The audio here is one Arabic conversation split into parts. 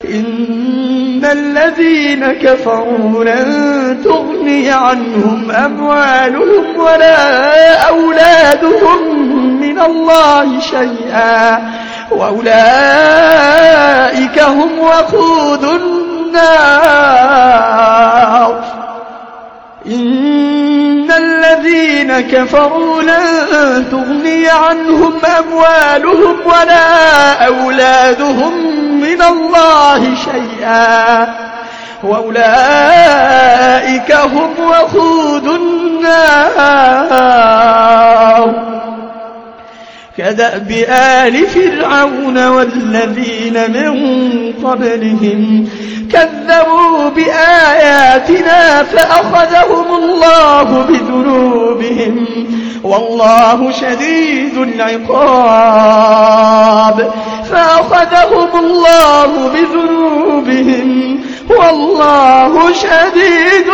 إن الذين كفروا لن تغني عنهم أموالهم ولا أولادهم من الله شيئا وأولئك هم وقود النار. إن الذين كفروا لن تغني عنهم أموالهم ولا أولادهم من الله شيئا وأولئك هم وقود النار. كدأب آل فرعون والذين من قبلهم كذبوا بآياتنا فأخذهم الله بذنوبهم والله شديد العقاب. فأخذهم الله بذنوبهم والله شديد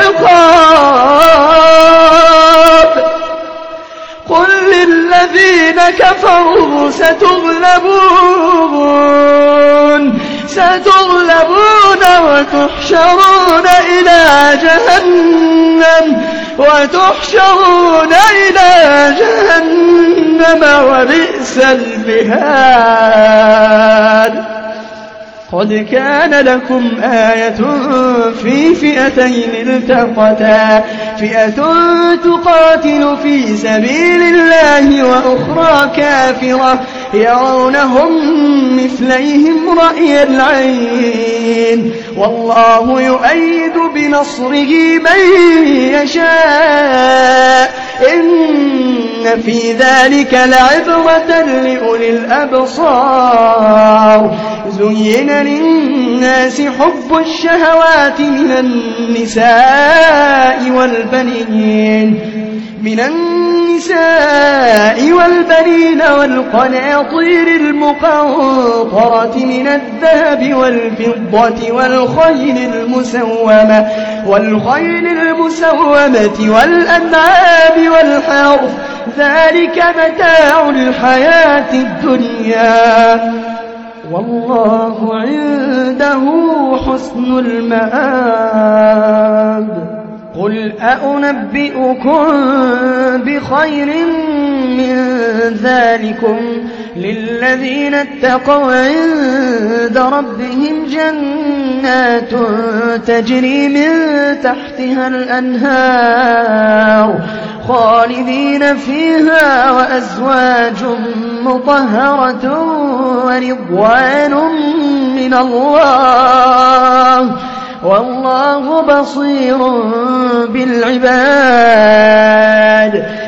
العقاب. قل للذين كفروا ستغلبون وتحشرون إلى جهنم وبئس المهاد. قد كان لكم آية في فئتين التقتا فئة تقاتل في سبيل الله وأخرى كافرة يرونهم مثليهم رأي العين والله يؤيد بنصره من يشاء. إن في ذلك لعبرة لأولي الأبصار. زين للناس حب الشهوات من النساء والبنين والقناطير المقنطرة من الذهب والفضة والخيل المسومة والأنعام والحرث ذلك متاع الحياة الدنيا والله عنده حسن المآب. قل أنبئكم بخير من ذلكم للذين اتقوا عند ربهم جنات تجري من تحتها الأنهار خالدين فيها وأزواج مطهرة ورضوان من الله والله بصير بالعباد.